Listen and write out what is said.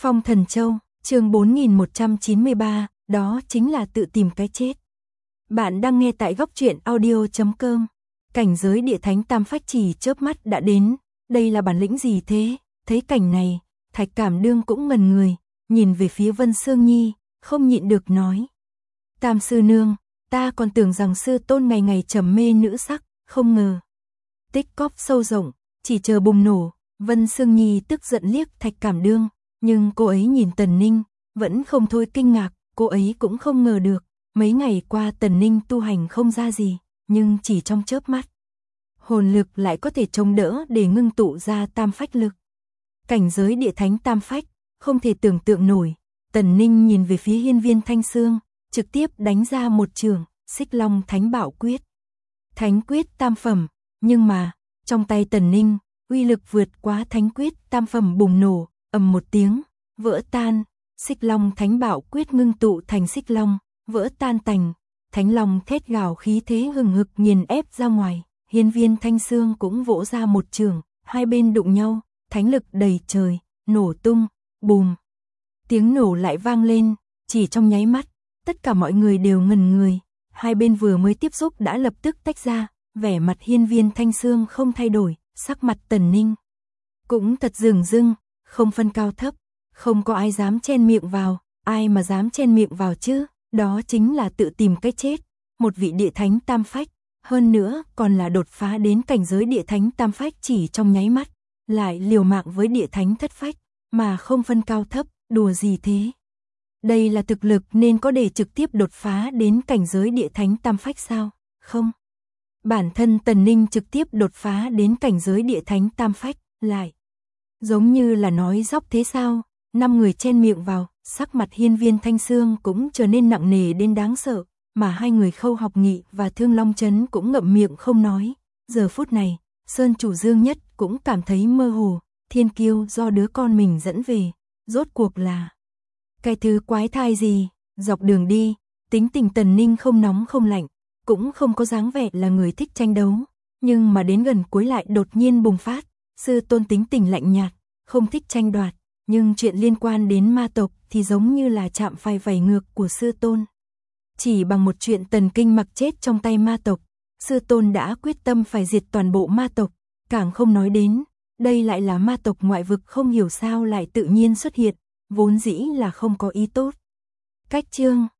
Phong Thần Châu, chương 4193, đó chính là tự tìm cái chết. Bạn đang nghe tại góc truyện audio.com. Cảnh giới địa thánh tam phách chỉ chớp mắt đã đến, đây là bản lĩnh gì thế? Thấy cảnh này, Thạch Cảm Đương cũng ngẩn người, nhìn về phía Vân Sương Nhi, không nhịn được nói. Tam sư nương, ta còn tưởng rằng sư tôn ngày ngày trầm mê nữ sắc, không ngờ. Tích cóp sâu rộng, chỉ chờ bùng nổ. Vân Sương Nhi tức giận liếc Thạch Cảm Đương, nhưng cô ấy nhìn Tần Ninh, vẫn không thôi kinh ngạc, cô ấy cũng không ngờ được, mấy ngày qua Tần Ninh tu hành không ra gì, nhưng chỉ trong chớp mắt, hồn lực lại có thể chống đỡ để ngưng tụ ra tam phách lực. Cảnh giới địa thánh tam phách, không thể tưởng tượng nổi. Tần Ninh nhìn về phía Hiên Viên Thanh Sương, trực tiếp đánh ra một trường, Xích Long Thánh Bảo Quyết. Thánh quyết tam phẩm, nhưng mà, trong tay Tần Ninh, uy lực vượt quá thánh quyết tam phẩm bùng nổ, ầm một tiếng, vỡ tan, Xích Long Thánh Bảo Quyết ngưng tụ thành xích long, vỡ tan tành, Thánh Long thét gào khí thế hừng hực nghiền ép ra ngoài, Hiên Viên Thanh Sương cũng vỗ ra một trường, hai bên đụng nhau, thánh lực đầy trời, nổ tung, bùm. Tiếng nổ lại vang lên, chỉ trong nháy mắt, tất cả mọi người đều ngẩn người, hai bên vừa mới tiếp xúc đã lập tức tách ra, vẻ mặt Hiên Viên Thanh Sương không thay đổi, sắc mặt Tần Ninh cũng thật dửng dưng, không phân cao thấp, không có ai dám chen miệng vào, ai mà dám chen miệng vào chứ, đó chính là tự tìm cái chết, một vị địa thánh tam phách, hơn nữa còn là đột phá đến cảnh giới địa thánh tam phách chỉ trong nháy mắt, lại liều mạng với địa thánh thất phách, mà không phân cao thấp, đùa gì thế? Đây là thực lực nên có để trực tiếp đột phá đến cảnh giới địa thánh tam phách sao? Không. Bản thân Tần Ninh trực tiếp đột phá đến cảnh giới địa thánh tam phách, lại giống như là nói dóc thế sao? 5 người chen miệng vào, sắc mặt Hiên Viên Thanh Sương cũng trở nên nặng nề đến đáng sợ, mà hai người Khâu Học Nghị và Thương Long Chấn cũng ngậm miệng không nói. Giờ phút này, Sơn Chủ Dương Nhất cũng cảm thấy mơ hồ, thiên kiêu do đứa con mình dẫn về, rốt cuộc là cái thứ quái thai gì? Dọc đường đi, tính tình Tần Ninh không nóng không lạnh, cũng không có dáng vẻ là người thích tranh đấu, nhưng mà đến gần cuối lại đột nhiên bùng phát, sư tôn tính tình lạnh nhạt, không thích tranh đoạt, nhưng chuyện liên quan đến ma tộc thì giống như là chạm phải vảy ngược của sư tôn. Chỉ bằng một chuyện Tần Kinh mặc chết trong tay ma tộc, sư tôn đã quyết tâm phải diệt toàn bộ ma tộc, càng không nói đến, đây lại là ma tộc ngoại vực không hiểu sao lại tự nhiên xuất hiện, vốn dĩ là không có ý tốt. Cách chương